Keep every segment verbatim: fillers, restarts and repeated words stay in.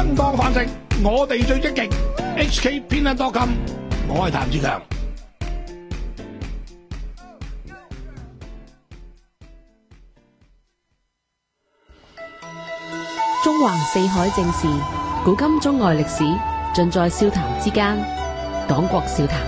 生當飯食，我哋最積極。H K 偏得多金，我係譚志強。 中橫四海正事，古今中外歷史，盡在笑談之間。黨國笑談。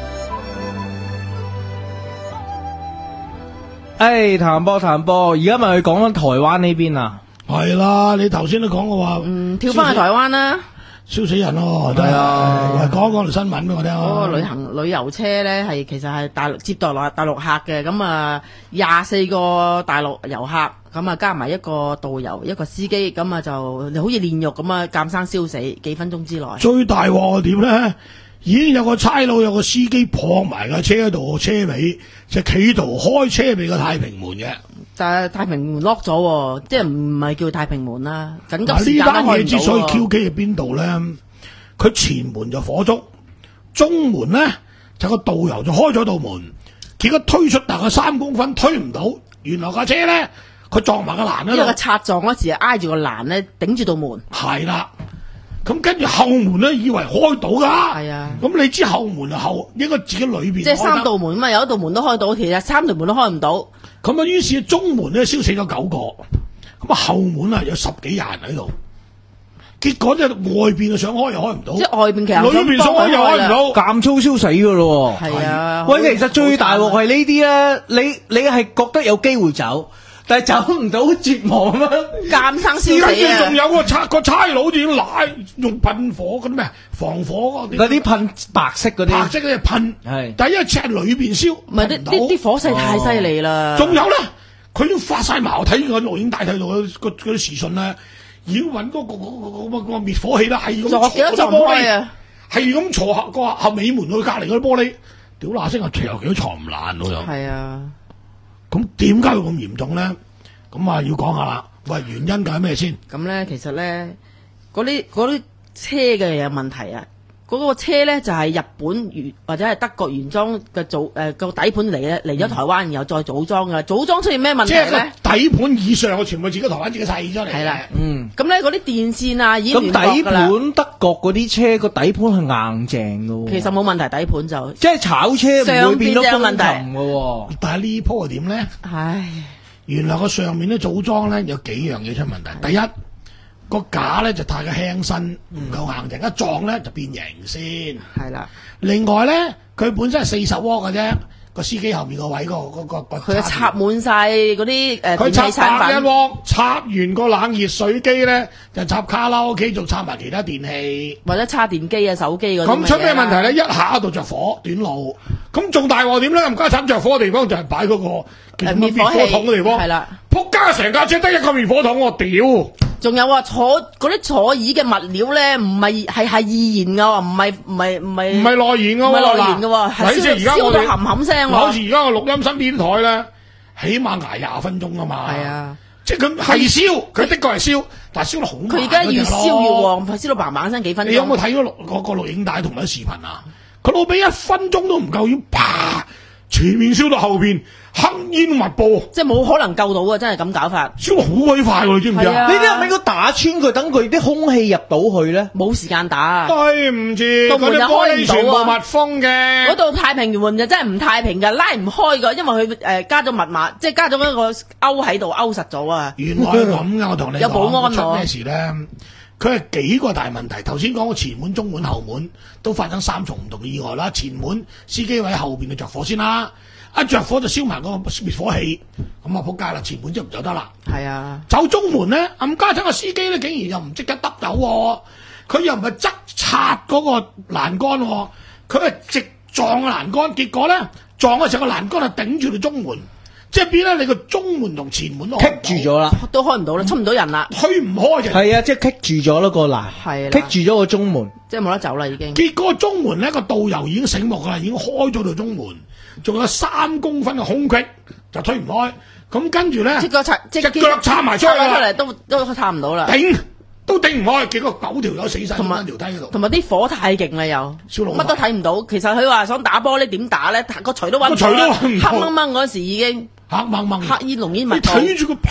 誒，譚波譚波，而家咪去講緊台灣呢邊啊？ 係啦，你頭先都講過話， 嗯，跳翻去台灣啦， 燒死人咯，真係啊！講講條新聞俾我聽啊！ 嗰個旅行旅遊車咧係其實係大陸接待落大陸客嘅，咁啊廿四個大陸遊客，咁啊加埋一個導遊一個司機，咁啊就好似煉獄咁啊，監生燒死幾分鐘之內。最大鑊係點咧？已經有個差佬有個司機撲埋架車度車尾，就企圖開車尾個太平門嘅。 但係太平門 lock 咗，即係唔係叫太平門啦。緊急時間呢單嘢之所以開唔到 Q K 喺邊度咧？佢前門就火燭，中門咧就個導遊就開咗道門，結果推出大概三公分推唔到，原來架車咧佢撞埋個欄嗰度。 因為個擦撞嗰時挨住個欄咧，頂住道門。 係啦。咁跟住後門咧，以為開到噶， 係啊。 咁你知後門後應該自己裏邊， 即係三道門嘛，有一道門都開到，其實三道門都開唔到。 咁啊，於是中門咧燒死咗九個，咁啊後門啊有十幾人喺度，結果咧外邊啊想開又開唔到， 即係外邊其實裏邊想開又開唔到， 咁粗燒死噶咯。 係啊。 喂，其實最大鑊係呢啲咧，你你係覺得有機會走？但係走唔到，絕望啊！ 監生燒死啊！ 跟住仲有個差個差佬仲要拉用噴火嗰啲咩防火嗰啲， 嗰啲噴白色嗰啲， 白色嗰啲噴。 係， 但係因為只係裏邊燒， 唔係啲啲啲火勢太犀利啦。 仲有咧，佢都發晒矛，睇個錄影帶睇到嗰嗰嗰啲時訊咧，已經揾嗰個嗰個嗰個滅火器啦，係咁鑿幾多撞玻璃啊！ 係咁鑿下個後尾門去隔離嗰啲玻璃，屌嗱聲啊！其實幾多床唔爛喎又。係啊。 咁點解會咁嚴重咧？咁啊要講下啦。喂，原因係咩先？ 咁咧，其實咧，嗰啲嗰啲車嘅有問題啊。嗰、嗰個車咧就係、係、日本原或者係德國原裝嘅組誒個底盤嚟嘅，嚟咗台灣然後再組裝嘅。組裝出現咩問題咧？ 即係底盤以上嘅全部自己台灣自己砌出嚟。係啦， 嗯。 咁咧嗰啲電線啊已經咁底盤德國嗰啲車個底盤係硬淨嘅喎。 其實冇問題，底盤就即係炒車唔會變咗風問題琴嘅喎。 但係呢鋪係點咧？ 唉， 原來個上面咧組裝咧有幾樣嘢出問題。第一，個架咧就太過輕身，唔夠硬淨，一撞咧就變形先。 係啦。 另外咧，佢本身係四十窩嘅啫，個司機後面個位個嗰個個佢插滿晒嗰啲誒電器產品。 佢插一窩，插完個冷熱水機咧，就插卡拉 OK，仲插埋其他電器， 或者插電機啊、手機嗰啲。 咁出咩問題咧？一下度着火，短路。咁仲大鑊點咧？唔加慘着火嘅地方就係擺嗰個滅火筒嘅地方。 係啦。 仆街成架車得一個滅火筒，我屌！ 仲有啊，坐嗰啲坐椅嘅物料咧，唔係係係易燃噶，唔係唔係唔係唔係內燃噶， 唔係內燃噶，係燒燒到冚冚聲。 好似而家個錄音身邊台咧，起碼挨廿分鐘啊嘛。係啊，即係佢係燒，佢的確係燒，但係燒得好慢。 佢而家越燒越旺，燒到嘭嘭聲幾分鐘。 你有冇睇嗰錄嗰個錄影帶同埋視頻啊？佢老俾一分鐘都唔夠，要啪全面燒到後邊。黑煙密布， 即係冇可能救到啊！真係咁搞法， 燒好鬼快喎，你知唔知啊？ 呢啲係咪應該打穿佢，等佢啲空氣入到去咧？ 冇時間打， 對唔住， 道門就開唔到啊！ 全部密封嘅， 嗰度太平門就真係唔太平㗎，拉唔開㗎，因為佢誒、呃、加咗密碼，即係加咗一個勾喺度勾實咗啊！ 原來係咁㗎，我同你講有保安出咩事咧？佢係幾個大問題，頭先講個前門、中門、後門都發生三重唔同嘅意外啦。前門司機位後邊就着火先啦。一着火就燒埋個滅火器，咁啊仆街啦！前門就唔走得啦。係啊，走中門咧，暗家陣個司機咧，竟然又唔即刻揼走喎，佢又唔係側插嗰個欄杆喎，佢係直撞個欄杆，結果咧撞嘅時候個欄杆係頂住條中門，即係變咧你個中門同前門都棘住咗啦， 都開唔到啦，出唔到人啦， 推唔開嘅。 係啊，即係棘住咗咯個欄， 係棘住咗個中門， 即係冇得走啦已經。 結果中門咧個導遊已經醒目啦，已經開咗條中門。仲有三公分嘅空隙就推唔開，咁跟住咧，隻腳插隻腳插埋出嚟， 都都插唔到啦， 頂都頂唔開，結果九條友死晒喺條梯嗰度。 同埋啲火太勁啦，又乜都睇唔到。其實佢話想打玻璃點打咧？個錘都揾唔到，黑掹掹嗰時已經黑掹掹， 黑煙濃煙密布。 你睇住佢啪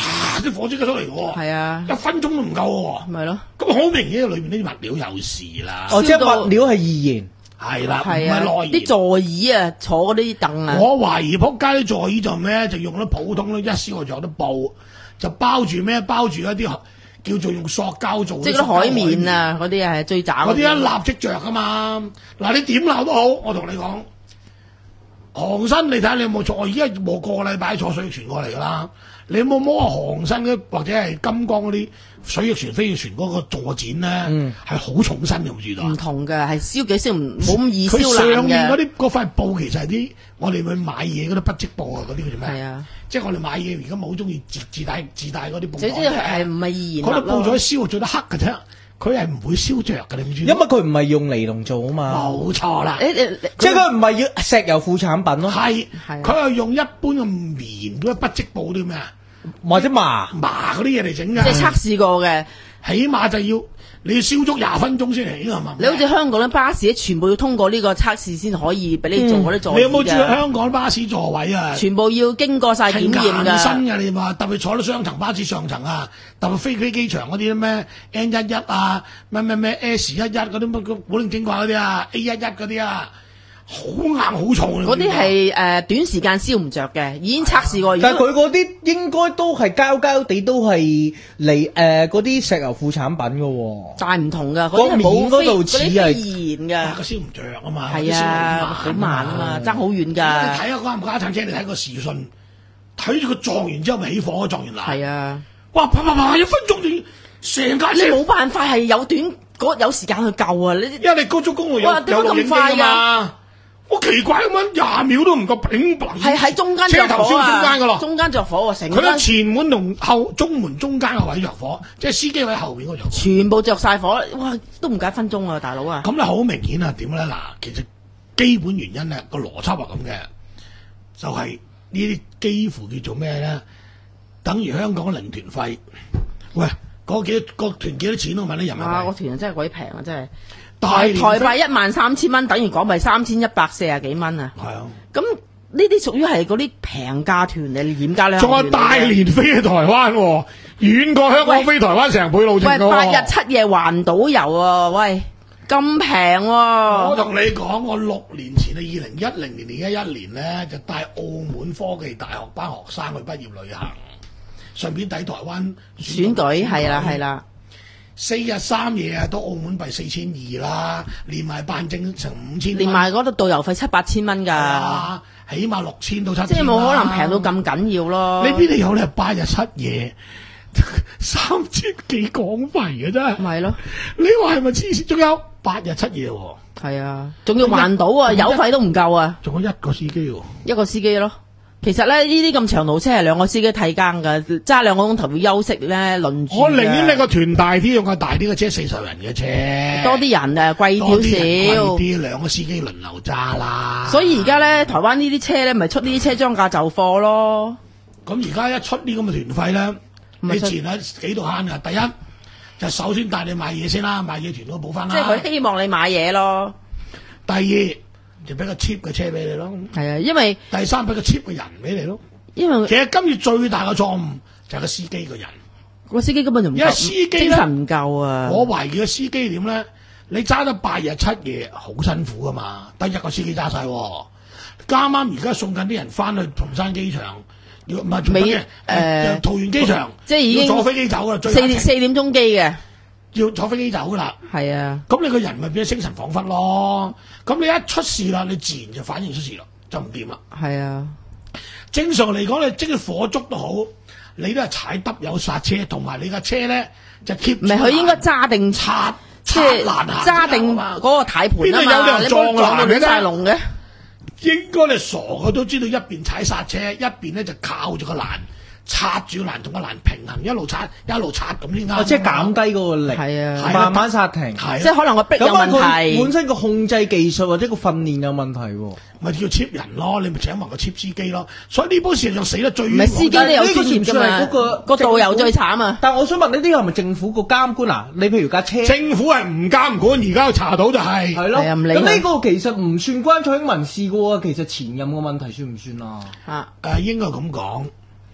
啲火即刻出嚟喎。 係啊， 一分鐘都唔夠喎。 咪咯。 咁好明顯，裏邊啲物料有事啦。 哦，即係物料係易燃。 係啦，唔係啊， 係內燃。 啲座椅啊，坐嗰啲凳啊。 我懷疑仆街啲座椅就咩？就用咗普通咧一燒就有得布，就包住咩？包住一啲叫做用塑膠做。 即係嗰啲海綿啊，嗰啲係最渣嗰啲。嗰啲一立即着噶嘛。嗱，你點鬧都好，我同你講，航身你睇下你有冇坐？而家冇個禮拜坐水翼船過嚟噶啦。你有冇摸下航身嘅或者係金剛嗰啲水翼船、飛翼船嗰個座墊咧？係好、嗯、重身嘅，唔知道。 唔同嘅，係燒幾燒唔冇咁易燒爛嘅。 佢上面嗰啲嗰塊布其實係啲我哋去買嘢嗰啲不織布啊，嗰啲叫做咩？ 係啊， 即係我哋買嘢而家冇好中意自自帶自帶嗰啲布。 總之係唔係易燃物咯？嗰啲布咗燒做得黑嘅啫。佢係唔會燒着嘅，你唔知？ 因為佢唔係用尼龍做啊嘛。 冇錯啦， 即係佢唔係要石油副產品咯。 係，佢係用一般嘅棉嗰啲不織布啲咩啊， 或者麻麻嗰啲嘢嚟整㗎。 即係測試過嘅， 起碼就要你要燒足廿分鐘先嚟係嘛？ 你好似香港啲巴士全部要通過呢個測試先可以俾你做嗰啲座椅、嗯、 你有冇注意香港巴士座位啊？ 全部要經過晒檢驗㗎。 新嘅你話，特別坐到雙層巴士上層啊，特別飛飛機場嗰啲咩 N 一一啊，咩咩咩 S 一一嗰啲乜古靈精怪嗰啲啊 ，A 一一嗰啲啊。好硬好重嗰啲係誒短時間燒唔着嘅，已經測試過。 但係佢嗰啲應該都係膠膠地，都係嚟誒嗰啲石油副產品嘅喎。 但係唔同㗎，嗰啲係冇嗰度似係燃㗎。 個燒唔着啊嘛。 係啊，好慢啊嘛，爭好遠㗎。你睇下嗰架架撐車，你睇個時訊，睇住佢撞完之後咪起火，撞完嗱。 係啊， 哇！啪啪啪，一分鐘就成架車。 你冇辦法係有短嗰有時間去救啊！你因為你高速公路有有錄影機㗎嘛。好奇怪咁樣，廿秒都唔夠，砰砰！ 係喺中間着火啊！ 車頭燒中間噶咯， 中間着火啊！成佢喺前門同後中門中間個位着火，即係司機位後邊嗰着火， 全部着晒火，哇！都唔夠一分鐘啊，大佬啊！ 咁咧好明顯啊，點咧嗱？其實基本原因咧個邏輯係咁嘅，就係呢啲幾乎叫做咩咧？等於香港嘅零團費。喂，嗰幾個團幾多錢我問你人民幣？ 啊，個團真係鬼平啊，真係。 台台幣一萬三千蚊，等於港幣三千一百四十幾蚊啊！ 係啊， 咁呢啲屬於係嗰啲平價團嚟，嚴格咧。 仲有大連飛去台灣，遠過香港飛台灣成倍路程㗎。 喂，八日七夜環島遊啊！喂，咁平喎！ 我同你講，我六年前啊，二零一零年而家一年咧，就帶澳門科技大學班學生去畢業旅行，順便抵台灣選舉，係啦係啦。 四日三夜啊，都澳門幣四千二啦，連埋辦證成五千， 連埋嗰度導遊費七八千蚊㗎， 起碼六千到七千。 即係冇可能平到咁緊要咯。 你邊度有咧？八日七夜，三千幾港幣嘅啫。 咪咯？ 你話係咪黐線？仲有八日七夜喎。 係啊，仲要環島啊，油費都唔夠啊。 仲有一個司機喎。 一個司機咯。其實咧，呢啲咁長途車係兩個司機替更噶，揸兩個鐘頭要休息咧，輪住。 我寧願你個團大啲，用個大啲嘅車，四十人嘅車， 多啲人啊，貴少少。 貴啲，兩個司機輪流揸啦。 所以而家咧，台灣呢啲車咧，咪出呢啲車裝價就貨咯。 咁而家一出呢咁嘅團費咧，你前喺幾度慳噶？第一就首先帶你買嘢先啦，買嘢團都補翻啦。 即係佢希望你買嘢咯。 第二。就俾個 cheap 嘅車俾你咯， 係啊，因為第三俾個 cheap 嘅人俾你咯。因為其實今次最大嘅錯誤就係個司機個人， 個司機根本就唔夠， 因為司機精神唔夠啊。 我懷疑個司機點咧？你揸咗八日七夜，好辛苦噶嘛，得一個司機揸晒。啱啱而家送緊啲人翻去松山機場，要唔係未誒桃園機場， 即係已經要坐飛機走啦， 四點四點鐘機嘅。 要坐飛機走噶啦， 係啊， 咁你個人咪變咗精神恍惚咯。咁你一出事啦，你自然就反應出事啦，就唔掂啦。 係啊，正常嚟講，你即係火燭都好，你都係踩得有剎車，同埋你架車咧就 keep。唔係佢應該揸定擦， 即係揸定嗰個軚盤啊嘛。邊度有啲人撞爛嘅晒龍嘅？ 應該你傻嘅都知道，一邊踩剎車，一邊咧就靠住個欄。擦住個欄同個欄平衡，一路擦一路擦咁先啱。 哦，即係減低嗰個力， 係啊， 慢慢剎停， 即係可能個壁有問題。 本身個控制技術或者個訓練有問題喎， 咪叫 cheap 人咯，你咪請埋個 cheap 司機咯。所以呢波事實上死得最冤。 唔係司機都有專業㗎嘛，嗰個個導遊最慘啊！ 但係我想問呢啲係咪政府個監管啊？你譬如架車， 政府係唔監管，而家查到就係係咯。咁呢個其實唔算關蔡英文事㗎喎，其實前任嘅問題算唔算啊？ 啊誒，應該咁講。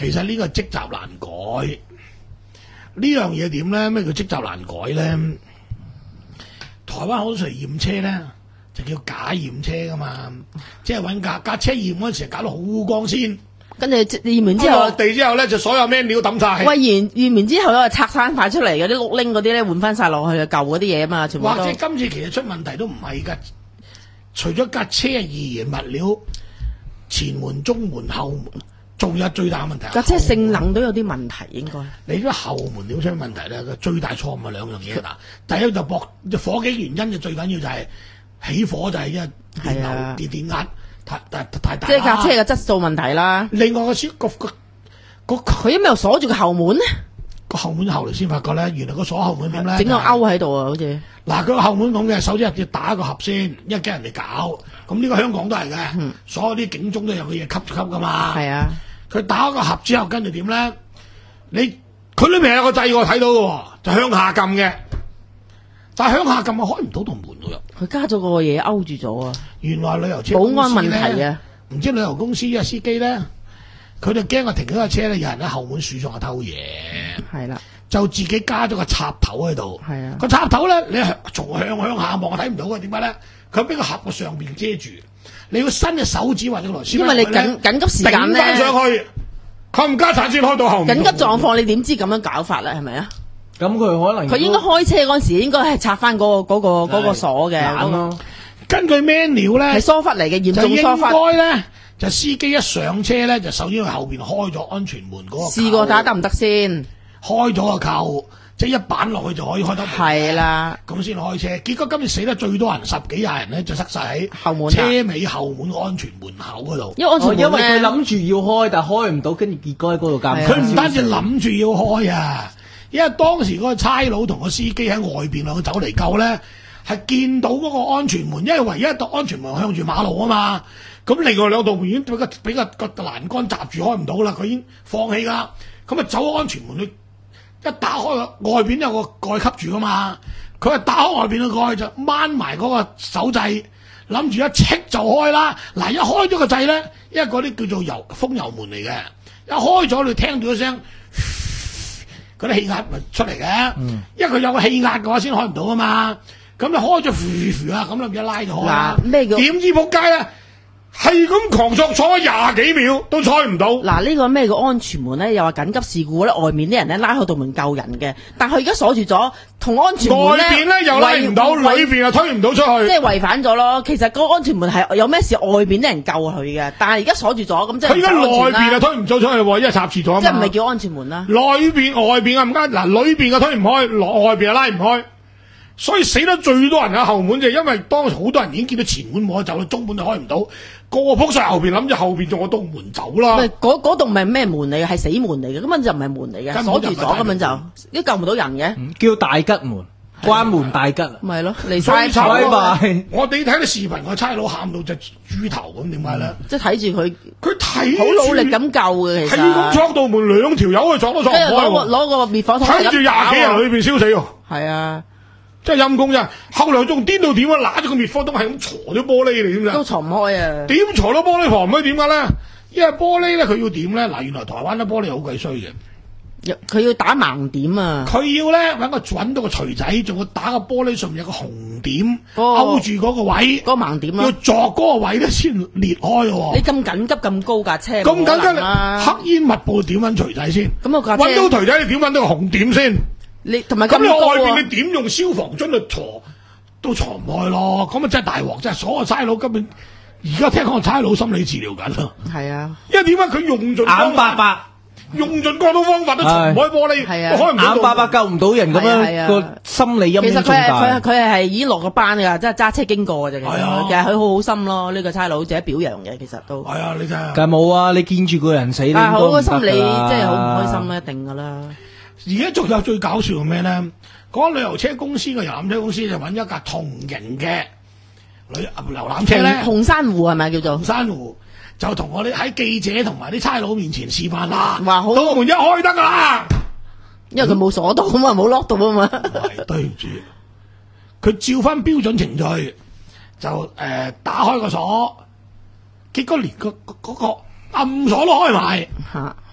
其實呢個積習難改，呢樣嘢點咧？咩叫積習難改咧？台灣好多時驗車咧，就叫假驗車噶嘛，即係揾架架車驗嗰陣時搞到好光鮮， 跟住驗完之落後， 地之後咧就所有咩料抌晒。 喂驗驗完之後咧拆翻塊出嚟嘅啲碌拎嗰啲咧換翻晒落去嘅舊嗰啲嘢啊嘛，全部都或者今次其實出問題都唔係㗎，除咗架車係易燃物料，前門、中門、後門，仲有最大嘅問題。 架車性能都有啲問題應該。 你啲後門點出問題咧？個最大錯誤係兩樣嘢嗱，第一就駁火警原因就最緊要就係起火就係因為電流係啊電電壓太太太大啦。 即係架車嘅質素問題啦。 另外個小個個個佢因為又鎖住個後門咧， 個後門後嚟先發覺咧，原來個鎖後門點咧？ 整個勾喺度啊，好似。 嗱，佢個後門咁嘅，首先要打個盒先，因為驚人哋搞。咁呢個香港都係嘅， 嗯所有啲警鐘都有個嘢吸吸噶嘛。 係啊， 佢打個盒之後，跟住點咧？你佢裏面有個掣我睇到嘅喎，就向下撳嘅。但係向下撳我開唔到道門㗎。 佢加咗個嘢勾住咗啊！ 原來旅遊車保公司安問題咧， 啊！ 唔知旅遊公司嘅司機咧，佢就驚我停咗架車咧，有人喺後門樹上偷嘢， 係啦， 就自己加咗個插頭喺度。 係啊個插頭咧，你係從向向下望睇唔到嘅，點解咧？佢俾個盒個上邊遮住，你要伸隻手指或者螺絲， 因為你緊緊急時間頂翻上咧， 去，佢唔加鏟先開到後面。 緊急狀況你點知咁樣搞法咧？係咪啊？ 咁佢可能佢應該開車嗰陣時應該係拆翻嗰個嗰個嗰個鎖嘅，嗰個懶咯。 根據 manual 咧係，疏忽嚟嘅，嚴就應重疏忽。 該咧，就司機一上車咧，就首先去後邊開咗安全門嗰個。 試過睇下得唔得先？ 開咗個扣，即係一板落去就可以開得。 係啦， 咁先開車。結果今次死得最多人十幾廿人咧，就塞晒喺後門啊車尾後門個安全門口嗰度。 因為安全哦，因為佢門咧， 諗住要開，但係開唔到，跟住結果喺嗰度監。 係啊佢唔單止諗住要開啊，因為當時嗰個差佬同個司機喺外邊兩個走嚟救咧，係見到嗰個安全門，因為唯一一道安全門向住馬路啊嘛。咁另外兩道門已經俾個俾個個欄杆閘住開唔到啦，佢已經放棄㗎。咁啊走安全門去，一打開個外邊有個蓋吸住㗎嘛，佢係打開外邊個蓋就掹埋嗰個手掣，諗住一戚就開啦。嗱，一開咗個掣咧，因為嗰啲叫做油風油門嚟嘅，一開咗你聽到一聲。嗰啲氣壓咪出嚟嘅， 嗯因為佢有個氣壓嘅話先開唔到啊嘛。咁你開咗呼呼啊，咁你一拉就開啦。 嗱咩叫點知仆街啊？係咁狂作坐咗廿幾秒都開唔到。 嗱呢個咩叫安全門咧？又話緊急事故咧，外面啲人咧拉開道門救人嘅，但係佢而家鎖住咗，同安全門外邊咧又拉唔到，裏違邊又推唔到出即去。 係違反咗咯。其實嗰個安全門係有咩事，外邊啲人救佢嘅，但係而家鎖住咗，咁即係佢而家內邊啊啊， 推唔到出去喎，因為插住咗啊嘛。 即係唔係叫安全門啦？ 內邊外邊啊唔啱，嗱裏邊啊推唔開，內外邊啊拉唔開，所以死得最多人喺後門就係因為當時好多人已經見到前門冇得走啦，中門就開唔到，個個撲晒後邊諗住後邊仲有道門走啦。 喂，嗰嗰棟唔係咩門嚟嘅，係死門嚟嘅，根本就唔係門嚟嘅， 根本鎖住咗， 就唔係大根本就門都救唔到人嘅， 叫大吉門，關門大吉啊！ 咪係咯，離所以晒拜慘啊拜我哋睇到視頻個差佬喊到隻豬頭咁，點解咧？ 即係睇住佢佢睇好努力咁救嘅，其係咁實闖道門，兩條友去闖都闖唔跟住攞個開喎。 攞個滅火筒睇住廿幾人裏邊燒死喎， 係啊， 真係陰公啫。後來仲癲到點啊？揦住個滅火筒係咁鋤咗玻璃嚟，點都㗎？ 藏唔開啊！ 點鋤到玻璃旁唔可以點解咧？因為玻璃咧，佢要點咧？嗱，原來台灣啲玻璃好鬼衰嘅。 佢要打盲點啊！ 佢要咧揾個揾到個錘仔，仲要打個玻璃上面有個紅點， 嗰個勾住嗰個位， 嗰個盲點要咯。 鑿嗰個位咧先裂開你喎。 咁緊急咁高架車， 咁緊冇可能急， 啦！ 黑煙密布，點揾錘仔先？ 咁個架車揾到錘仔，你點揾到個紅點先？ 你同埋咁你外咁高啊邊你！點用消防樽去鋤都鋤唔開咯？咁啊真係大鑊，真係所有差佬根本而家聽講差佬心理治療緊啦。 係啊， 因為點解佢用盡眼白白， 用盡各種方法都鋤唔開玻璃， 係啊開唔到眼白白救唔到人咁係啊係啊樣，個心理陰其實佢影重係佢係大。 佢係已經落個班㗎，即係揸車經過嘅啫。其實係啊其實佢好好心咯，呢個差佬值得表揚嘅。其實都， 係啊，你真係。 梗係冇啊！你見住個人死，你但係好個個心理即係好唔開心啦，一定㗎啦。 而家仲有最搞笑係咩咧？嗰個旅遊車公司嘅遊覽車公司就揾一架同型嘅旅遊覽車咧， 紅珊瑚係咪叫做紅？珊瑚就同我哋喺記者同埋啲差佬面前示範啦。 話好道門一開得㗎啦。 因為佢冇鎖到啊嘛，冇 lock 到啊嘛。 係對唔住，佢照翻標準程序就誒、呃、打開個鎖，結果連個嗰個暗鎖都開埋。 嚇！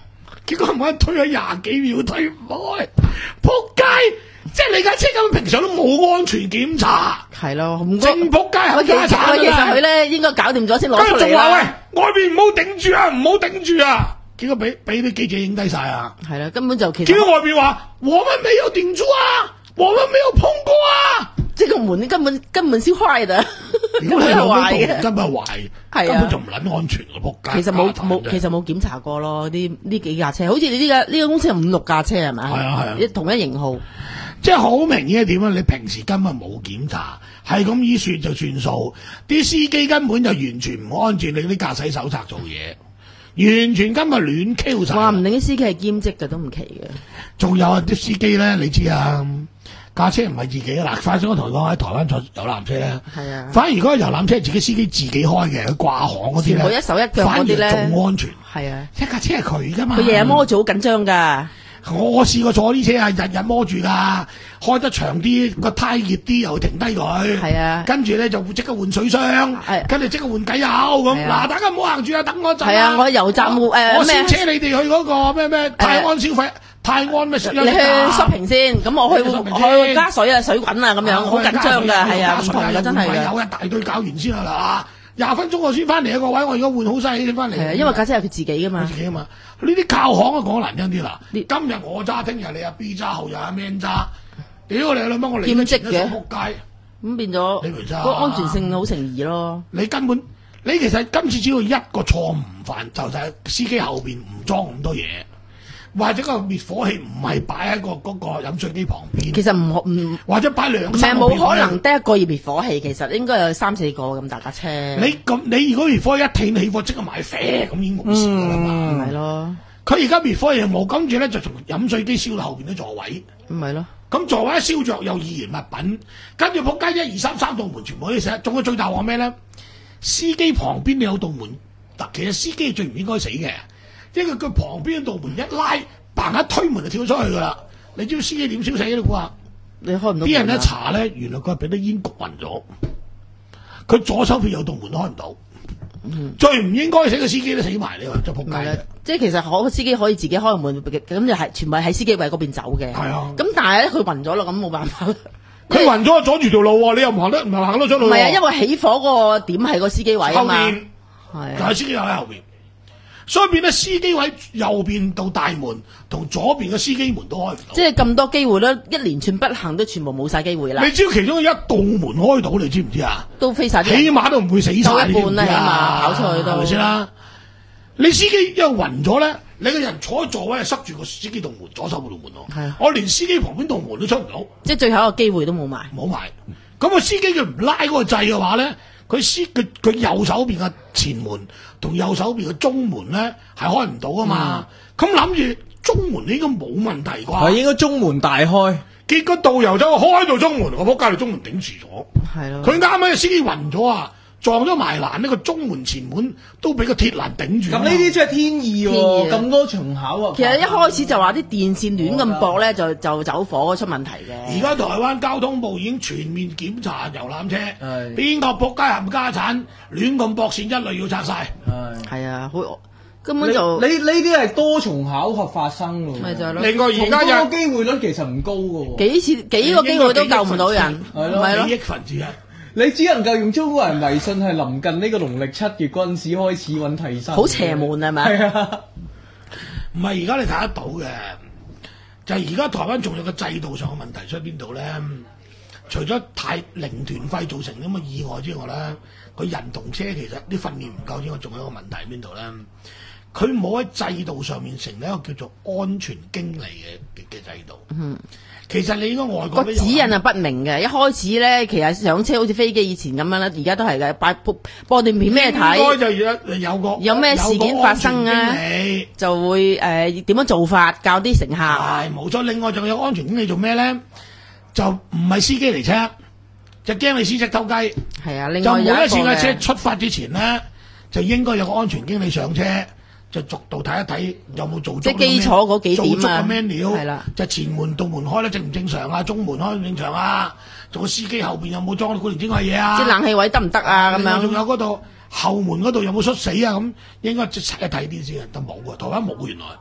結果唔係推咗廿幾秒推唔開，仆街！即係你架車根本平常都冇安全檢查， 係咯，唔該。 正仆街冚家產其實佢啊！ 咧應該搞掂咗先攞跟出嚟住仲話喂， 啦。 外邊唔好頂住啊，唔好頂住啊！結果俾俾啲記者影低晒啊！ 係啦，根本就其結實果外邊話我們沒有頂住啊，我們沒有碰過啊！ 即係個門根本根本先壞的， 如果你老母壞道嘅。 根本係壞， 係啊根本就唔撚安全嘅仆街。 其實冇家產冇，其實冇檢查過咯。呢呢幾架車，好似你呢架呢個公司有五六架車係咪？ 係啊係啊一同一型號。 即係好明顯係點啊？你平時根本冇檢查，係咁依說就算數。啲司機根本就完全唔按住你啲駕駛手冊做嘢，完全今日亂 Q 晒。 話唔定啲司機係兼職嘅都唔奇嘅。 仲有啊啲司機咧，你知啊，架車唔係自己啊嗱。快上我同你講喺台灣坐遊覽車咧， 係啊反而如果遊覽車自己司機自己開嘅，佢掛行嗰啲全部咧， 一手一腳反而嗰啲咧， 仲安全。 係啊， 一架車係佢噶嘛， 佢日日摸住好緊張㗎。 我試過坐啲車啊，日日摸住噶，開得長啲，個胎熱啲又停低佢。 係啊跟住咧就會即刻換水箱， 係跟住即刻換偈油咁。 係啊嗱，大家唔好行住啊，等我一陣。 係啊我喺油站誒我咩先車你哋去嗰個咩咩泰安消費，泰安咩？ 你去 shopping 先，咁我去你去 shopping 我去先加水啊、水滾啊咁樣，好緊張㗎，係啊，唔同㗎，真係㗎。 有一大堆搞完先啦，廿分鐘我先翻嚟一個位，我而家換好晒先翻嚟。 係啊，因為架車係佢自己㗎嘛自。己啊嘛，呢啲靠行啊講難聽啲啦。 呢今日我揸，聽日你阿 B 揸，後日阿 Man 揸。屌你兩蚊，我嚟兼職嘅仆街。 咁變咗你咪揸個安全性好成疑咯。 你根本你其實今次只要一個錯誤唔犯，就就係司機後邊唔裝咁多嘢，或者個滅火器唔係擺喺個嗰個飲水機旁邊， 其實唔可唔或者擺兩唔係三個冇可滅火器能得一個要滅火器，其實應該有三四個咁大架車。 你咁你如果滅火器一停起火，即刻買啡咁已經冇事㗎啦嘛。 咪咯， 佢而家滅火器又冇，跟住咧就從飲水機燒到後邊啲座位。 咁咪咯。 咁座位一燒着有易燃物品，跟住仆街一二三三道門全部都要死。仲有最大鑊咩咧？司機旁邊你有道門，嗱，其實司機係最唔應該死嘅，因為佢旁邊道門一拉，嘭一推門就跳出去噶啦。你知道司機點燒死你估下？ 你開唔到門啊。 啲人一查咧，原來佢係俾啲煙焗暈咗，佢左手邊有道門都開唔到。 嗯最唔應該死嘅司機都死埋，你話真係仆唔係啦街。 即係其實可司機可以自己開門，咁就係全部喺司機位嗰邊走嘅。 係啊咁但係咧佢暈咗咯，咁冇辦法。 佢暈咗阻住條路喎，你又唔行得，唔係行得出路喎。 唔係啊，因為起火嗰個點係個司機位啊後嘛。 邊係就係司機位喺後邊，所以變咗司機位右邊到大門同左邊嘅司機門都開唔到。 即係咁多機會咧，一連串不幸都全部冇晒機會啦你，只要其中一道門開到，你知唔知啊？ 都飛晒啲人。 起碼都唔會死晒， 到一半啦你知唔知啊起碼跑出去都係咪先啦？你司機因為暈咗咧，你個人坐喺座位係塞住個司機道門，左手嗰道門咯。 係啊我連司機旁邊道門都出唔到， 即係最後一個機會都冇埋。 冇埋。咁個司機佢唔拉嗰個掣嘅話咧，佢司佢佢右手邊嘅前門同右手邊嘅中門咧係開唔到噶嘛。咁諗住中門應該冇問題係啩？ 應該中門大開。 結果導遊走開到中門，我仆街，條中門頂住咗。 係咯。 佢啱啱司機暈咗啊，撞咗埋欄，呢個中門前門都俾個鐵欄頂住。 咁呢啲真係天意天喎， 意啊咁多重巧啊！ 其實一開始就話啲電線亂咁駁咧，就就走火出問題嘅。 而家台灣交通部已經全面檢查遊覽車， 係邊個仆街冚家產亂咁駁線，一律要拆晒。 係係啊，好根你本就你呢啲係多重巧合發生喎。 咪就係咯。 另外而而家有家個機會率其實唔高嘅喎。 幾次幾個機會都救唔到人， 係咯咪咯幾。億分之一。 你只能夠用中國人迷信係臨近呢個農曆七月嗰陣時開始揾替身。 好邪門係咪？ 係啊， 唔係而家你睇得到嘅，就係而家台灣仲有個制度上嘅問題出喺邊度咧？除咗太零團費造成咁嘅意外之外咧，佢人同車其實啲訓練唔夠之外，仲有一個問題喺邊度咧？佢冇喺制度上面成立一個叫做安全經理嘅嘅制度。嗯，其實你應該外國個指引啊不明嘅，一開始咧其實上車好似飛機以前咁樣啦，而家都係嘅，擺播播段片咩應該睇， 就有有個有咩事件發生啊有個安全經理就會誒點樣做法，教啲乘客。 係冇錯，另外仲有安全經理做咩咧？就唔係司機嚟 check，就驚你司機偷雞。 係啊，另就每外有一個一次嘅車嘅出發之前咧，就應該有個安全經理上車，就逐度睇一睇有冇做足即係基礎嗰幾點啊做足個 menu 係啦， 就前門道門開得正唔正常啊，中門開唔正常啊，仲有司機後邊有冇裝啲古靈精怪嘢啊？ 即係冷氣位得唔得啊？咁另外仲樣有嗰度後門嗰度有冇摔死啊？咁應該即係睇一睇啲先，但冇啊，台灣冇原來，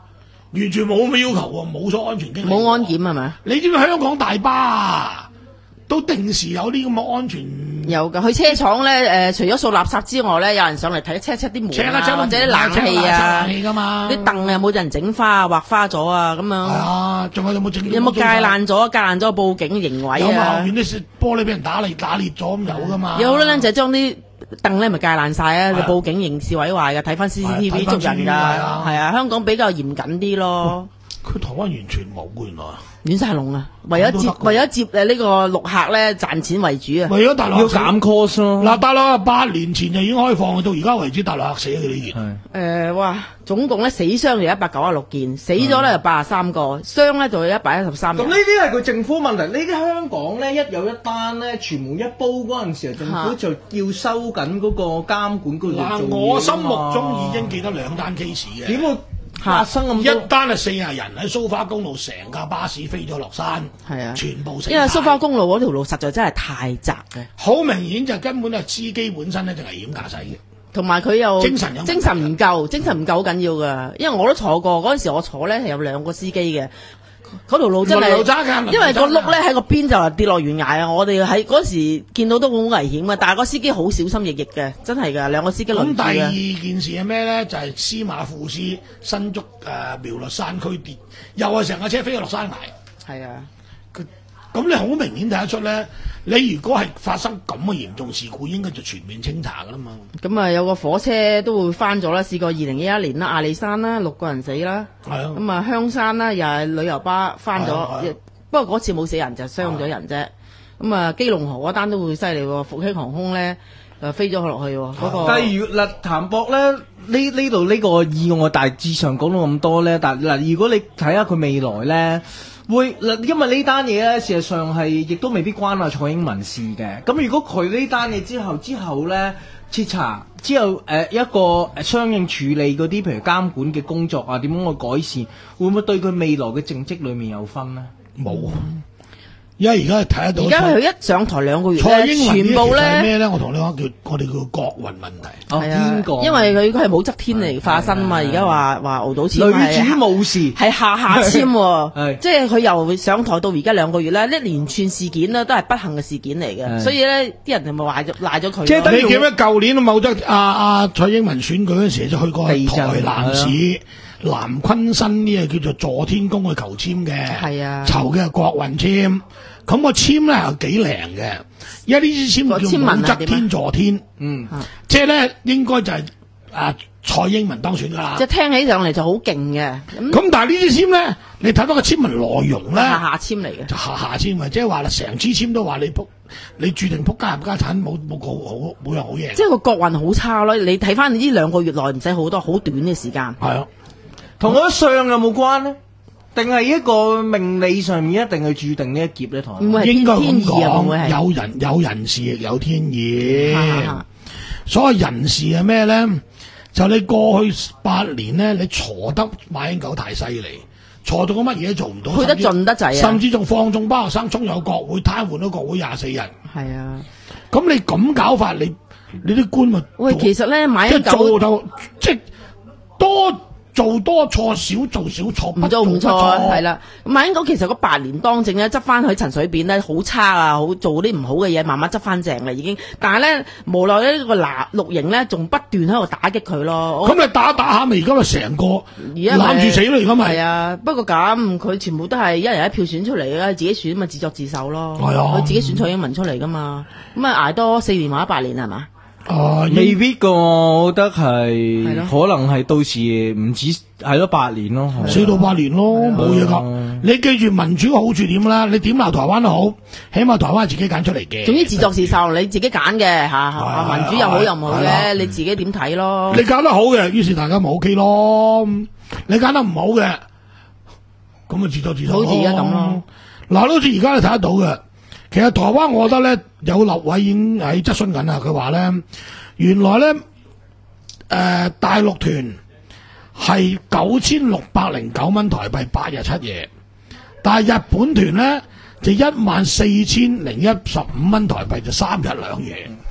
完全冇咩要求喎，冇所安全經歷喎。 冇安檢係咪？ 你知唔知香港大巴啊，都定時有啲咁嘅安全？ 有㗎，去車廠咧，誒、除咗掃垃圾之外咧，有人上嚟睇 check check 啲門啊， 車啦車啦或者啲冷氣冷啊， 氣㗎嘛， 啲凳有冇人整花啊、畫花咗啊咁係樣。 啊，仲有有冇整？ 有冇界爛咗？界爛咗報警刑位有冇後啊？ 面啲玻璃俾人打裂打裂咗咁有㗎嘛？ 有好多僆仔將啲凳咧咪界爛晒啊，就係啊報警刑事毀壞嘅，睇翻 C C T V 係睇返捉人 C C T V 㗎， 係啊係啊，香港比較嚴謹啲咯。 佢台灣完全冇㗎原來。 亂晒龍啊！為咗接咁都得㗎為咗接誒呢個陸客咧賺錢為主啊！ 為咗大陸客死要減 cost 咯。 嗱，大陸八年前就已經開放，到而家為止大陸客死咗幾多件？ 係誒、哇！總共咧死傷就一百九十六件，死咗咧就八十三個，傷咧就有一百一十三人。 咁呢啲係佢政府問題，呢啲香港咧一有一單咧，傳媒一煲嗰陣時候，政府就要收緊嗰個監管嗰度做嘢嗱， 㗎嘛我心目中已經記得兩單 case 嘅。 點會發生咁多？ 一單係四廿人喺蘇花公路成架巴士飛咗落山， 係啊全部死晒。 因為蘇花公路嗰條路實在真係太窄嘅， 好明顯就根本係司機本身咧就危險駕駛嘅。 同埋佢又精神有問題精神唔夠，精神唔夠好緊要噶。因為我都坐過嗰陣時，我坐咧係有兩個司機嘅。嗰條路真係輪流揸㗎， 因為個輪流揸㗎轆咧喺個邊就跌落懸崖啊！我哋喺嗰時見到都好危險啊，但係個司機好小心翼翼嘅，真係㗎，兩個司機輪咁第住嘅。 二件事係咩咧？就係、司馬庫斯新竹誒、呃、苗栗山區跌，又係成架車飛咗落山崖。 係啊， 咁你好明顯睇得出咧，你如果係發生咁嘅嚴重事故，應該就全面清查噶啦嘛。 咁啊有個火車都會翻咗啦，試過二零一一年啦，阿里山啦，六個人死啦。 係啊， 咁啊香山啦，又係旅遊巴翻咗係啊係啊， 不過嗰次冇死人就傷咗人啫。咁啊基隆河嗰單都會犀利喎，復興航空咧誒飛咗落去喎，嗰、個。 但係如嗱譚博咧，呢呢度呢個意外大致上講到咁多咧，但嗱如果你睇下佢未來咧。會嗱，因為呢單嘢咧，事實上係亦都未必關阿蔡英文事嘅。咁如果佢呢單嘢之後之後咧徹查之後，誒、呃、一個相應處理嗰啲譬如監管嘅工作啊，點樣去改善，會唔會對佢未來嘅政績裡面有分咧？ 冇。因為而家睇得到而家佢一上台兩個月咧， 蔡英文全部呢其實係咧咩咧？我同你講叫我哋叫國運問題。 哦， 係啊邊個？ 因為佢佢係武則天嚟化身啊嘛，而家話話熬到錢女係主無事。 係下下簽喎， 係即係佢由上台到而家兩個月咧，一連串事件咧都係不幸嘅事件嚟嘅， 係所以咧啲人就咪賴咗賴咗佢咯。 即係等於你記唔記得舊年某則阿阿蔡英文選舉嗰陣時就去過地震台南市南昆新呢個叫做佐天宮去求簽嘅， 係啊籌嘅係國運簽。咁個簽咧又幾靈嘅，因為呢支簽個簽叫武則文係點啊天助天， 嗯， 即係咧應該就係、啊蔡英文當選噶啦即。係聽起上嚟就好勁嘅，咁咁但係呢支簽咧，你睇到個簽文內容咧， 下下簽嚟嘅。 就下下簽嘅，即係話啦，成支簽都話你撲，你注定撲家入家產，冇冇好好冇人好嘢。 即係個國運好差咯，你睇翻呢兩個月內唔使好多，好短嘅時間。 係啊， 同嗰相有冇關咧？定係一個命理上面一定係注定呢一劫咧？台灣唔會係應該咁天意啊，會唔會講， 係？ 有人有人事亦有天意。 哈哈哈所謂人事係咩咧？就你過去八年咧，你坐得馬英九太犀利，坐到個乜嘢都做唔到， 去得甚至盡得滯啊甚至仲放縱包學生衝入國會，癱瘓咗國會廿四日。 係啊， 咁你咁搞法，你你啲官咪喂，其實咧馬即係英九做到即係多做多錯，少做少錯， 唔做唔不錯，係啦。馬英九其實嗰八年當政咧，執翻佢陳水扁咧，好差啊，好做啲唔好嘅嘢，慢慢執翻正啦已經。但係咧，無奈呢個藍綠營咧，仲不斷喺度打擊佢咯。我咁你打打下咪而家咪成個而家咪攬住死咯，而家咪係啊，不過咁佢全部都係一人一票選出嚟嘅，自己選咪自作自受咯。 係啊佢自己選蔡英文出嚟噶嘛，咁啊捱多四年或者八年係嘛？ 啊未必噶，我覺得係係咯可能係到時唔止係咯八年咯，係四到八年咯，冇嘢係啊噶。你記住民主嘅好處點啦？你點鬧台灣都好，起碼台灣係自己揀出嚟嘅。 總之自作自受，你自己揀嘅嚇嚇，民主又好又唔好係啦嘅，你自己點睇咯？ 你揀得好嘅，於是大家咪 OK 咯。你揀得唔好嘅，咁咪自作自受咯。 好似而家咁咯。 嗱，好似而家你睇得到嘅，其實台灣我覺得咧有立委已經喺質詢緊啦。佢話咧，原來咧誒、呃、大陸團係九千六百零九蚊台幣八日七夜，但係日本團咧就一萬四千零一十五蚊台幣就三日兩夜。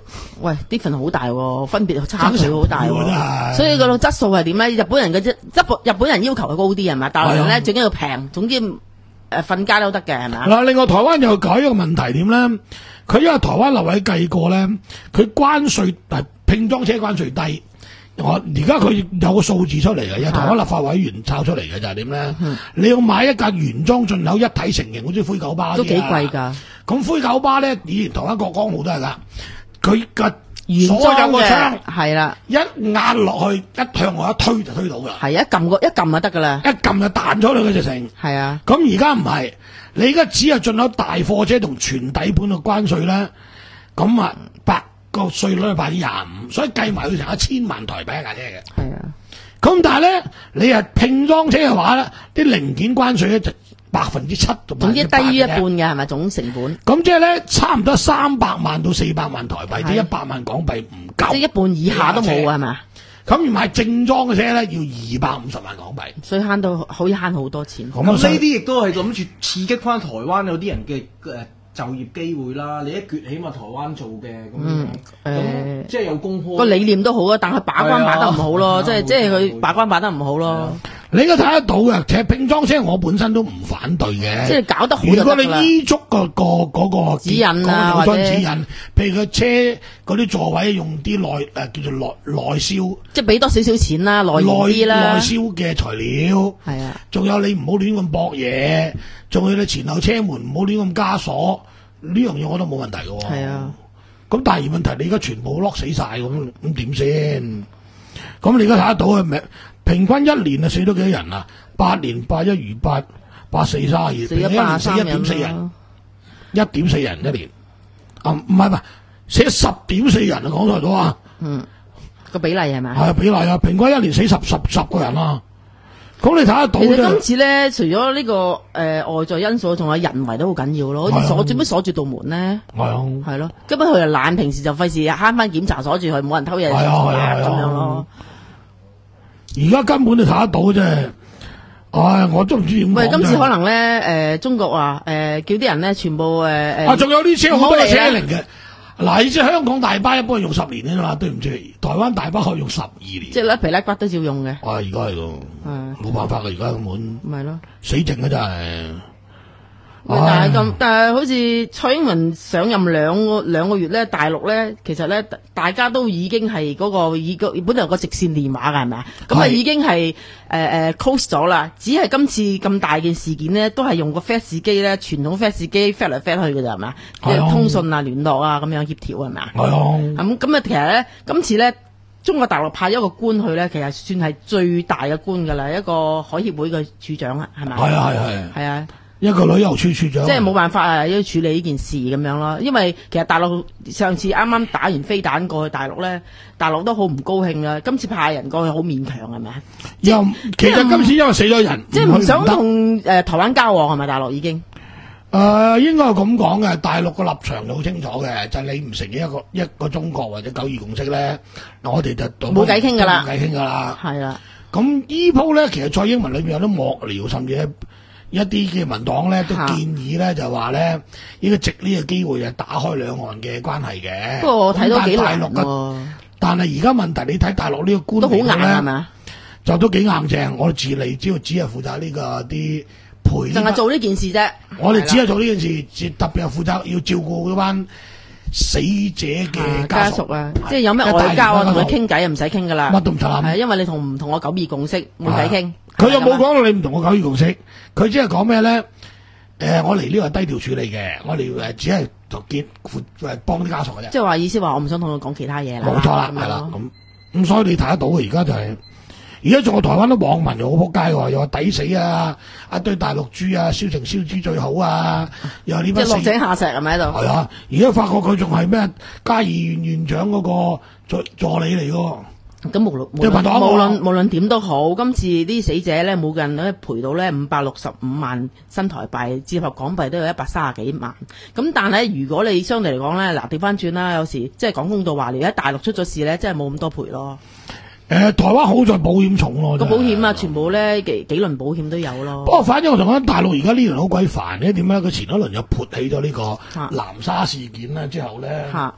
喂，啲份好大喎，分別差距好大真係喎，所以個質素係點咧？日本人嘅質，日本人要求係高啲係咪？大陸人咧最緊要平，總之誒瞓街都得嘅係咪啊？ 嗱，另外台灣又改一個問題點咧？佢因為台灣立委計過咧，佢關稅誒拼裝車關稅低。我而家佢有個數字出嚟嘅，有台灣立法委員抄出嚟嘅就係點咧？ 嗯、你你要買一架原裝進口一體成型，好似灰九巴都幾貴㗎。 咁灰九巴咧，以前台灣國光號都係㗎，佢嘅原裝所有個窗係啦， 一壓落去，一向外一推就推到㗎。 係一撳個一撳就得㗎啦， 一撳就彈咗你嘅直情。 係啊， 咁而家唔係，你而家只係進口大貨車同全底盤嘅關稅咧，咁啊百。個稅率係百分之廿五，所以計埋佢成一千萬台幣一架車嘅。 係啊， 咁但係咧，你係拼裝車嘅話咧，啲零件關稅咧就百分之七到百分之八嘅啫。 總之低於一半嘅係咪總成本？ 咁即係咧，差唔多三百萬到四百萬台幣，即一百萬港幣唔夠。 即係一半以下都冇啊，係咪？ 咁而買正裝嘅車咧，要二百五十萬港幣， 所以慳到可以慳好多錢。 咁呢啲亦都係諗住刺激翻台灣有啲人嘅誒。就業機會啦，你一撅起碼台灣做嘅咁樣，咁、嗯、即係有公開個理念都好啊，但係把關把得唔好咯，即係即係佢把關把得唔好咯。 你而家睇得到嘅，其實拼裝車我本身都唔反對嘅， 即係搞得好就得啦。 如果你依足個個嗰個指引啊，或者指引，譬如佢車嗰啲座位用啲內誒叫做內內銷， 即係俾多少少錢啦，內啲啦， 內銷嘅材料係啊， 仲有你唔好亂咁駁嘢，仲有你前後車門唔好亂咁加鎖。呢樣嘢我都冇問題嘅喎， 係啊。 咁但係問題你而家全部 lock 死晒咁，咁點先？咁你而家睇得到嘅，平均一年啊死咗幾多人啊？八年八一如八，八四卅二，平均一年死一點四人，一點四人一年。啊，唔係唔係，死十點四人啊！講台到啊， 嗯，個比例係咪？ 係啊，比例啊，平均一年死十十十個人啊。咁你睇得到。 其實今次咧，除咗呢、這個誒、呃、外在因素，仲有人為都好緊要咯。好似鎖，做咩鎖住道門咧？係啊，係咯。根本佢又懶，平時就費事慳翻檢查鎖住佢，冇人偷嘢咁樣咯。 而家根本你睇得到啫。唉，我都唔知點講。 喂，今次可能咧，誒、呃，中國話誒、呃、叫啲人咧，全部誒誒。呃、 啊，仲有啲車好多車齡嘅。嗱，你知香港大巴一般係用十年嘅嘛，對唔住，台灣大巴可以用十二年。即係甩皮甩骨都照用嘅。 啊，而家係咯，冇辦法嘅，而家根本。 咪咯， 死靜啊真係。 但係咁，但係好似蔡英文上任兩個兩個月咧，大陸咧其實咧大家都已經係嗰、那個以個本來有個直線電話㗎係咪啊？咁啊已經係誒誒 close 咗啦，只係今次咁大件事件咧，都係用個 fax 機咧，傳統 fax 機 fax 嚟 fax 去㗎咋係咪啊？即係通訊啊、聯絡啊咁樣協調係咪啊？係啊。咁咁啊，其實咧今次咧，中國大陸派一個官去咧，其實算係最大嘅官㗎啦，一個海協會嘅處長啊，係咪？係啊係係。係啊。 一個旅遊處處長， 即係冇辦法啊，要處理呢件事咁樣咯。因為其實大陸上次啱啱打完飛彈過去大陸咧，大陸都好唔高興啦。今次派人過去好勉強係咪？ 又其實今次因為死咗人， 即係唔想同誒台灣交往係咪？大陸已經誒、 呃、應該係咁講嘅。大陸個立場就好清楚嘅，就係、是、你唔承認一個一個中國或者九二共識咧，我哋就冇偈傾㗎啦， 冇偈傾㗎啦。 係啦。 咁依鋪咧，其實蔡英文裏邊有啲幕僚，甚至一啲嘅民黨咧都建議咧，就話咧應該藉呢個機會啊，打開兩岸嘅關係嘅。 不過我睇到幾難喎。但係而家問題，你睇大陸呢個官都好硬係咪？ 就都幾硬正。我哋治理只要只係負責呢、這個啲陪， 淨係做呢件事啫。 我哋只係做呢件事，特別係負責要照顧嗰班死者嘅家屬啊，即係有咩外交啊，同佢傾偈啊，唔使傾噶啦。 乜都唔使諗。 係因為你同唔同我九二共識冇偈傾。 佢又冇講到你唔同我九二共識，佢只係講咩咧？誒、呃，我嚟呢個係低調處理嘅，我哋誒只係就結誒幫啲家屬嘅啫。 即係話意思話，我唔想同佢講其他嘢啦。 冇錯啦，係啦，咁咁所以你睇得到嘅，而家就係而家仲有台灣啲網民又好仆街喎，又話抵死啊，一堆大陸豬啊，燒成燒豬最好啊，又話呢班即係落井下石係咪喺度？ 係啊，而家發覺佢仲係咩嘉義縣縣長嗰個助助理嚟㗎。 咁無論無論無論無論點都好，今次啲死者咧冇人咧賠到咧五百六十五萬新台幣，折合港幣都有一百三十幾萬。咁但係如果你相對嚟講咧，嗱調翻轉啦，有時即係講公道話，你喺大陸出咗事咧，真係冇咁多賠咯。 誒、呃，台灣好在保險重咯， 個保險啊，全部咧幾幾輪保險都有咯。 不過反正我同講大陸而家呢輪好鬼煩嘅，點解佢前一輪又潑起咗呢個南沙事件咧之後咧，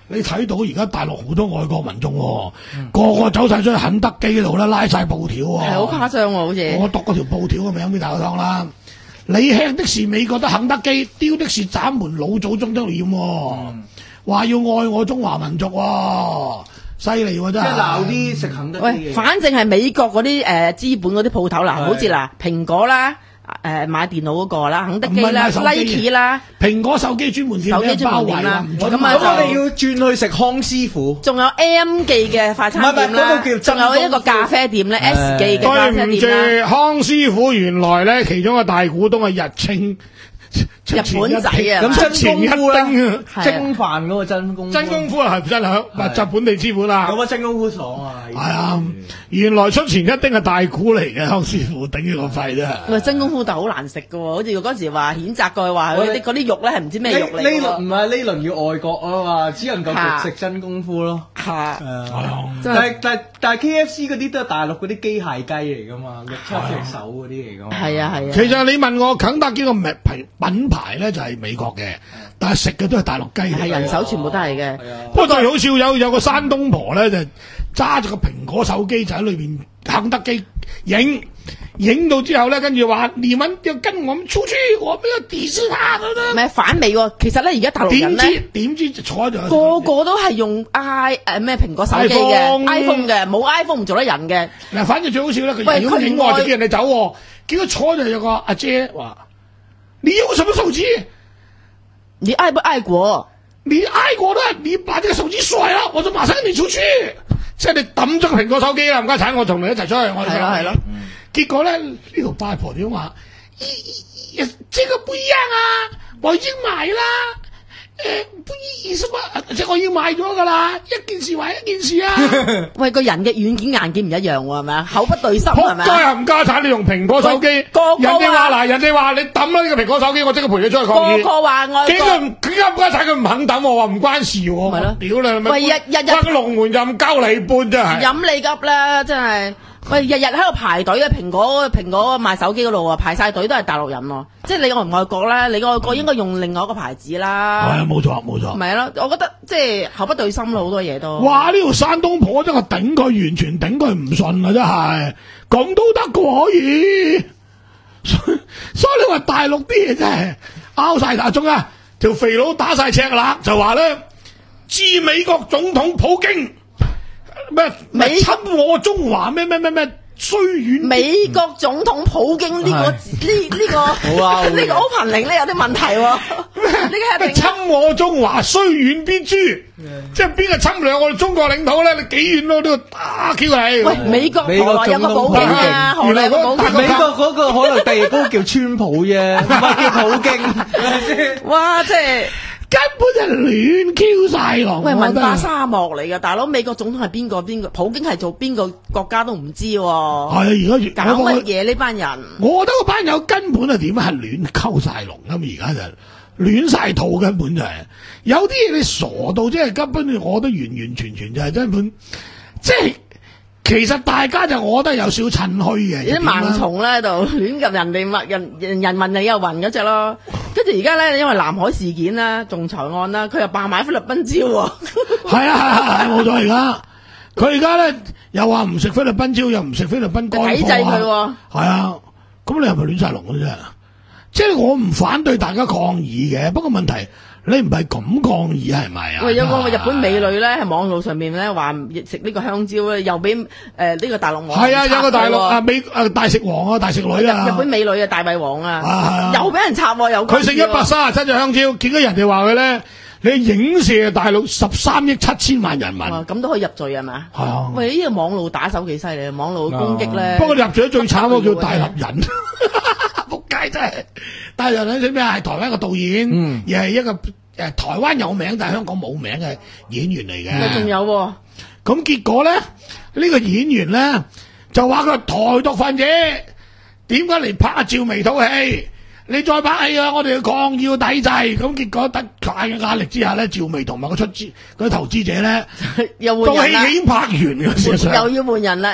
你睇到而家大陸好多外國民眾、喎，嗯、個個走晒出去肯德基度咧，拉晒布條喎， 係好誇張喎，好似我讀嗰條布條嘅名俾大家聽啦。你吃的是美國的肯德基，丟的是咱們老祖宗的臉、喎，話、嗯、要愛我中華民族、喎，犀利喎真係。 即係鬧啲食肯德基嘅。 喂，反正係美國嗰啲誒資本嗰啲鋪頭啦，好似嗱蘋果啦。誒買電腦嗰個啦，肯德基啦 ，Nike 啦， 蘋果手機專門店， 手機專門店啦， 咁啊，我哋要轉去食康師傅， 仲有 M 記嘅快餐店啦，仲有一個咖啡店咧 ，S 記嘅咖啡店啦。 對唔住，康師傅原來咧其中嘅大股東係日清。 日本仔啊， 咁真功夫啦， 啊、 蒸飯嗰個真功夫， 真功夫係真響，咪就本地資本啦。 咁啊，真功夫爽啊！ 係啊，原來出前一丁係大股嚟嘅，康師傅頂住個肺啫。 喂，真功夫就好難食噶喎，好似嗰時話譴責佢話嗰啲嗰啲肉咧係唔知咩肉嚟。 呢輪唔係呢輪要外國啊嘛，只能夠焗食真功夫咯。 係， 但係但係但係 K F C 嗰啲都係大陸嗰啲機械雞嚟噶嘛，六七隻手嗰啲嚟噶嘛。 係啊係啊。 其實你問我肯德基個名品牌咧就係美國嘅，但係食嘅都係大陸雞嚟。 係人手全部都係嘅。 不過最好笑有有個山東婆咧就揸住個蘋果手機就喺裏邊肯德基影影到之後咧，跟住話你們要跟我們出去，我們要抵制他咁。 咩反美喎？其實咧而家大陸人咧點知就坐喺度個個都係用 i 誒咩蘋果手機嘅 iPhone 嘅，冇 iPhone 唔做得人嘅。 嗱，反正最好笑咧，佢影影我就叫人哋走，結果坐就有個阿姐話。你用什麼手機？ 你愛不愛國？ 你愛國的，你把這個手機甩了，我就馬上跟你出去。即係你抌咗個蘋果手機啦，唔該產，我同你一齊出去。我係咯係咯。 嗯、結果咧呢條八婆點話？咦，這個不一樣啊！我已經買啦。誒，不意思嘛，即係我已經買咗噶啦，一件事話一件事啊！ 喂，個人嘅軟件硬件唔一樣喎，係咪啊？口不對心係咪啊？ 仆街冚家產，你用蘋果手機，人哋話嗱，人哋話你抌啦呢個蘋果手機，我即刻陪你出去抗議。 個個話外國， 幾個佢冚家產佢唔肯抌，我話唔關事喎。 咪咯， 屌你咪！ 喂，日日日關龍門任交你半真係。 飲你急啦，真係。喂，日日喺度排隊啊！蘋果蘋果賣手機嗰度啊，排晒隊都係大陸人喎。即係你外唔外國咧？你外國應該用另外一個牌子啦。 係啊，冇錯冇錯。 咪咯，我覺得即係口不對心咯，好多嘢都。 哇！呢條山東婆真係頂佢，完全頂佢唔順啊！真係咁都得嘅可以。所以所以你話大陸啲嘢真係拗晒大中啊！條肥佬打晒赤啦，就話咧，致美國總統普京。咩？美侵我中華咩咩咩咩衰遠？ 美國總統普京呢、這個呢呢、這個呢個 opening 咧有啲問題喎、哦。呢個係侵我中華雖遠必誅，即係邊個侵略我哋中國領土咧？你幾遠咯？呢個打 Q 係。 喂，美國何來有個普京啊？何來有個普京？ 美國嗰個可能第二個叫川普啫，唔係叫普京。 哇！即係。 根本就亂 Q 晒咯！ 喂，文化沙漠嚟噶，大佬美國總統係邊個？邊個？普京係做邊個國家都唔知喎。係啊， 而家搞乜嘢呢班人？ 我覺得嗰班友根本係點係亂溝晒龍咁，而家就亂晒肚，根本就係、是、有啲嘢你傻到即係根本，我覺得完完全全就係根本即係。其實大家就我覺得有少趁虛嘅， 有啲盲從咧喺度亂入人哋物人人人民你又暈嗰隻咯，跟住而家咧因為南海事件啦、仲裁案啦，佢又扮買菲律賓蕉喎。係啊係啊係冇錯，而家佢而家咧又話唔食菲律賓蕉，又唔食菲律賓乾貨， 抵制佢喎。 係啊，咁你係咪亂晒龍嘅啫？即係我唔反對大家抗議嘅，不過問題。你唔係咁抗議係咪啊？ 喂，有個日本美女咧喺網路上面咧話食呢個香蕉咧，又俾誒呢個大陸網係啊，有個大陸啊美啊大食王啊大食女啊， 日本美女啊大胃王啊， 啊又俾人插喎，又佢食一百三十七隻香蕉，見到人哋話佢咧，你影射大陸十三億七千萬人民， 咁都可以入罪係嘛？ 係啊！ 喂，呢個網路打手幾犀利，網路攻擊咧。 不過入罪最慘嗰個叫大立人。仆街真係，大立人係咩啊？係台灣個導演， 嗯、 而係一個誒台灣有名但係香港冇名嘅演員嚟嘅。 仲有喎， 咁結果咧，呢、呢個演員咧就話佢係台獨分子，點解嚟拍趙薇套戲？你再拍戲啊！我哋要抗議要抵制。咁結果得大嘅壓力之下咧，趙薇同埋個出資嗰啲投資者咧， 又換人啦。 套戲已經拍完嘅，事實上又要換人啦。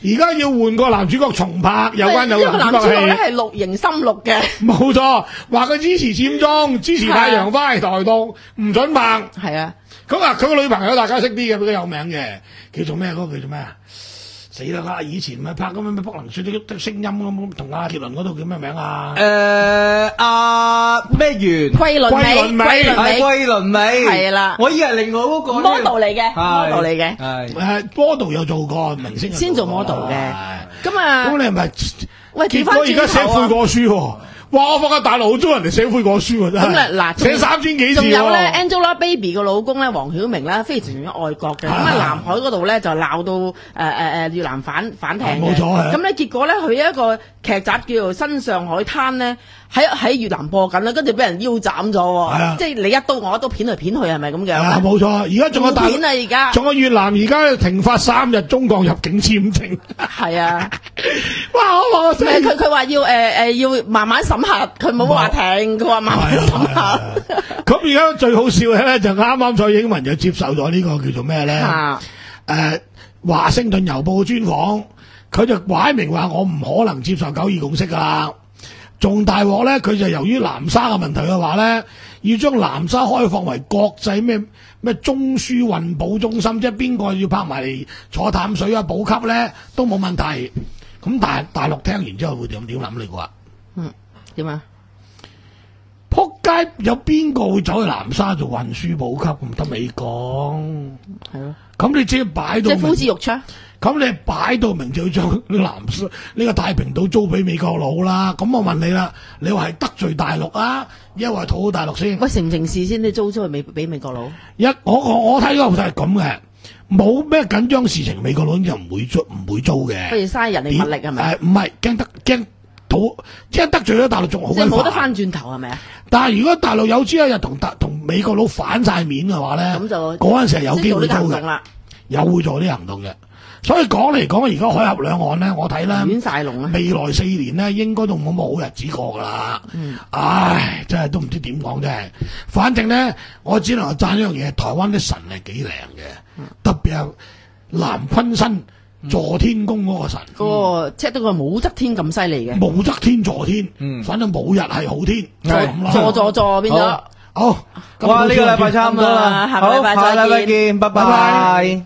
而家要換個男主角重拍有關有因為個男男主角戲。 主角咧係綠營深綠嘅， 冇錯，話佢支持佔中，支持太陽花嚟台獨，唔准拍。 係啊， 咁啊，佢個女朋友大家識啲嘅，比較有名嘅，叫做咩？嗰、個叫做咩啊？死啦！以前咪拍咁樣咩不能説的聲音咁，同阿傑倫嗰度叫咩名啊？ 誒阿咩源桂綸鎂， 桂綸鎂桂綸係鎂桂綸鎂係啦我以為另外嗰個 model 嚟嘅係 ，model 嚟嘅， 係誒 model 有做過，明星有先做過 model 嘅係。 咁啊咁，你係咪？ 喂， 結調翻果而家寫轉頭啊！ 悔過書喎。哇！我發覺大陸好多人嚟寫悔過書喎，真係。 咁咧嗱，仲寫三千幾字喎。 仲有咧，Angelababy 個老公咧，黃曉明咧，非常愛國嘅。咁啊， 係南海嗰度咧就鬧到誒誒誒越南反反艇嘅。 冇錯係咁咧結果咧，佢有一個劇集叫做《新上海灘》咧，喺喺越南播緊啦，跟住俾人腰斬咗喎。 係啊即係你一刀我一刀，片嚟片去係咪咁樣？ 啊，冇錯。而家仲有大陸片啊！而家仲有越南而家停發三日中國入境簽證。 係啊， 哇！我話唔係佢佢話要誒誒要慢慢審核，佢冇話停，佢話慢慢審係啊核。 咁而家最好笑嘅咧，就啱啱蔡英文就接受咗呢個叫做咩咧？ 啊誒華盛頓郵報專訪，佢就擺明話我唔可能接受九二共識㗎啦。仲大鑊咧，佢就由於南沙嘅問題嘅話咧，要將南沙開放為國際咩咩中樞運補中心，即係邊個要拍埋嚟坐淡水啊補給咧都冇問題。咁大大陸聽完之後會點點諗你估啊？ 嗯，點啊？ 撲街有邊個會走去南沙做運輸補給咁得美講？ 係咯， 咁你即係擺到明即係呼之欲出。 咁你擺到明就要將呢個南沙呢個太平島租俾美國佬啦。咁我問你啦，你話係得罪大陸啊，抑或係討好大陸先？ 喂，成唔成事先？你租出去美俾美國佬？ 一我我我睇嗰個係咁嘅，冇咩緊張事情，美國佬就唔會租唔會租嘅。 不如嘥人力物力係咪？ 誒唔係驚得驚討，即係得罪咗大陸仲好即係鬼煩。 冇得翻轉頭係咪啊？ 但係如果大陸有朝一日同大同美國佬反晒面嘅話咧， 咁就嗰陣時係有機會租嘅即係做呢個行動，啦， 有會做啲行動嘅。所以講嚟講，而家海峽兩岸咧，我睇咧。 亂晒龍啊！ 未來四年咧，應該都冇乜好日子過噶啦。 嗯， 唉，真係都唔知點講真係。反正咧，我只能夠讚一樣嘢，台灣啲神係幾靚嘅，特別係南昆生坐天宮嗰個神， 嗰個即係到個武則天咁犀利嘅， 武則天坐天， 嗯反正冇日係好天，就係咁啦。 坐坐坐變咗。 好好，咁哇！呢個禮拜差差唔多啦， 下個禮拜好下個禮拜再見見，拜拜拜拜。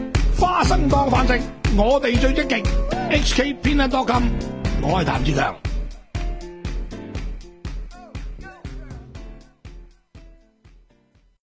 花生當飯食，我哋最積極。H K 偏得多金，我係譚志強。